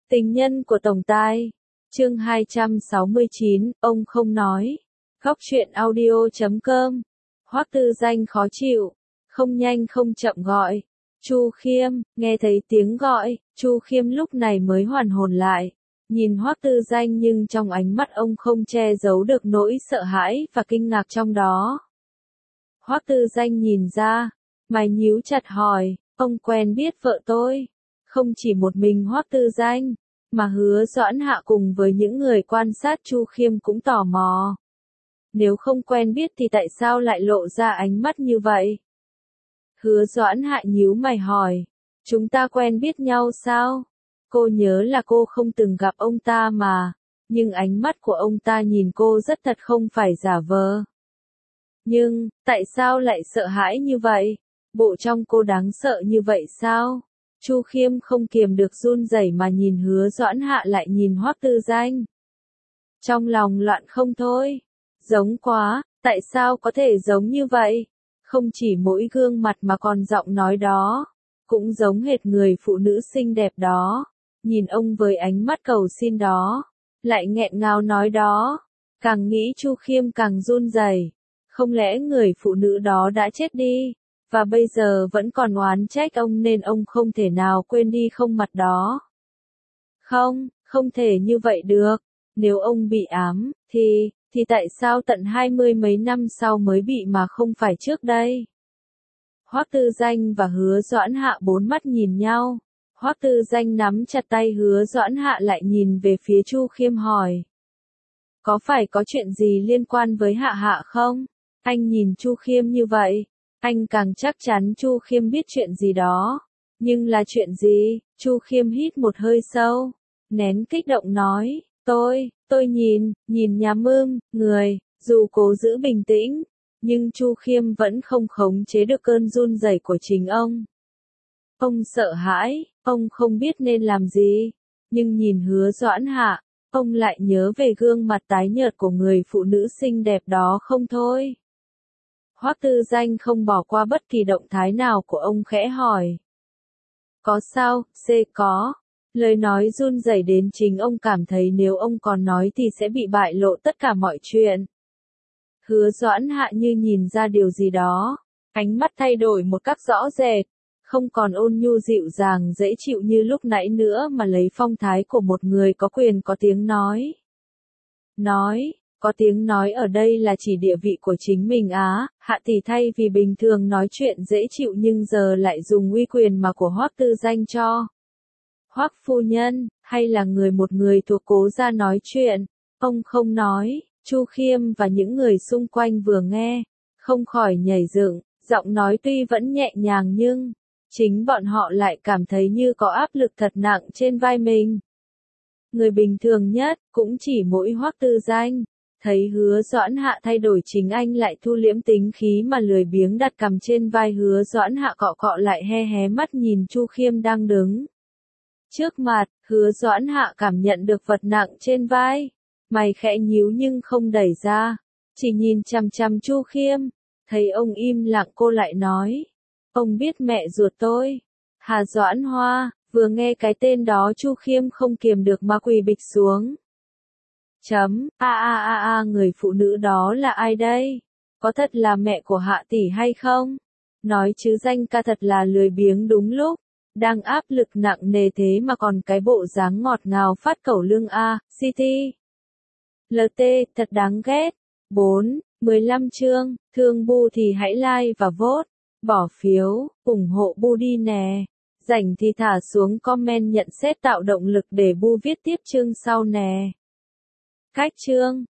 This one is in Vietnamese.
Tình nhân của tổng tài. Chương 269, ông không nói. Góc truyện audio.com. Hoắc Tư Danh khó chịu, không nhanh không chậm gọi. Chu Khiêm, nghe thấy tiếng gọi, Chu Khiêm lúc này mới hoàn hồn lại. Nhìn Hoắc Tư Danh nhưng trong ánh mắt ông không che giấu được nỗi sợ hãi và kinh ngạc trong đó. Hoắc Tư Danh nhìn ra, mày nhíu chặt hỏi, ông quen biết vợ tôi? Không chỉ một mình Hoắc Tư Danh, mà Hứa Doãn Hạ cùng với những người quan sát Chu Khiêm cũng tò mò. Nếu không quen biết thì tại sao lại lộ ra ánh mắt như vậy? Hứa Doãn Hạ nhíu mày hỏi, chúng ta quen biết nhau sao? Cô nhớ là cô không từng gặp ông ta mà, nhưng ánh mắt của ông ta nhìn cô rất thật không phải giả vờ. Nhưng, tại sao lại sợ hãi như vậy? Bộ trong cô đáng sợ như vậy sao? Chu Khiêm không kiềm được run rẩy mà nhìn Hứa Doãn Hạ lại nhìn Hoắc Tư Danh. Trong lòng loạn không thôi. Giống quá, tại sao có thể giống như vậy? Không chỉ mỗi gương mặt mà còn giọng nói đó, cũng giống hệt người phụ nữ xinh đẹp đó. Nhìn ông với ánh mắt cầu xin đó, lại nghẹn ngào nói đó. Càng nghĩ Chu Khiêm càng run rẩy. Không lẽ người phụ nữ đó đã chết đi, và bây giờ vẫn còn oán trách ông nên ông không thể nào quên đi không mặt đó? Không, không thể như vậy được. Nếu ông bị ám, thì tại sao tận 20 mấy năm sau mới bị mà không phải trước đây? Hoắc Tư Danh và Hứa Doãn Hạ bốn mắt nhìn nhau. Hoắc Tư Danh nắm chặt tay Hứa Doãn Hạ lại nhìn về phía Chu Khiêm hỏi. Có phải có chuyện gì liên quan với Hạ Hạ không? Anh nhìn Chu Khiêm như vậy, anh càng chắc chắn Chu Khiêm biết chuyện gì đó. Nhưng là chuyện gì? Chu Khiêm hít một hơi sâu, nén kích động nói, tôi nhìn nhắm người, dù cố giữ bình tĩnh, nhưng Chu Khiêm vẫn không khống chế được cơn run rẩy của chính ông. Ông sợ hãi, ông không biết nên làm gì, nhưng nhìn Hứa Doãn Hạ, ông lại nhớ về gương mặt tái nhợt của người phụ nữ xinh đẹp đó không thôi. Hoắc Tư Danh không bỏ qua bất kỳ động thái nào của ông khẽ hỏi. Có sao, có. Lời nói run rẩy đến chính ông cảm thấy nếu ông còn nói thì sẽ bị bại lộ tất cả mọi chuyện. Hứa Doãn Hạ như nhìn ra điều gì đó, ánh mắt thay đổi một cách rõ rệt, không còn ôn nhu dịu dàng dễ chịu như lúc nãy nữa mà lấy phong thái của một người có quyền có tiếng nói. Có tiếng nói ở đây là chỉ địa vị của chính mình á, Hạ tỷ thay vì bình thường nói chuyện dễ chịu nhưng giờ lại dùng uy quyền mà của Hoắc Tư Danh cho. Hoắc phu nhân, hay là một người thuộc Cố gia nói chuyện? Ông không nói. Chu Khiêm và những người xung quanh vừa nghe, không khỏi nhảy dựng, giọng nói tuy vẫn nhẹ nhàng nhưng chính bọn họ lại cảm thấy như có áp lực thật nặng trên vai mình. Người bình thường nhất, cũng chỉ mỗi Hoắc Tư Danh, thấy Hứa Doãn Hạ thay đổi chính anh lại thu liễm tính khí mà lười biếng đặt cằm trên vai Hứa Doãn Hạ cọ cọ lại hé mắt nhìn Chu Khiêm đang đứng trước mặt. Hứa Doãn Hạ cảm nhận được vật nặng trên vai, mày khẽ nhíu nhưng không đẩy ra, chỉ nhìn chằm chằm Chu Khiêm. Thấy ông im lặng cô lại nói, ông biết mẹ ruột tôi, Hà Doãn Hoa. Vừa nghe cái tên đó Chu Khiêm không kiềm được mà quỳ bịch xuống. Người phụ nữ đó là ai đây? Có thật là mẹ của Hạ tỷ hay không? Nói chứ danh ca thật là lười biếng đúng lúc. Đang áp lực nặng nề thế mà còn cái bộ dáng ngọt ngào phát cẩu lương City. LT, thật đáng ghét. 15 chương, thương Bu thì hãy like và vote, bỏ phiếu, ủng hộ Bu đi nè. Rảnh thì thả xuống comment nhận xét tạo động lực để Bu viết tiếp chương sau nè. Cách chương.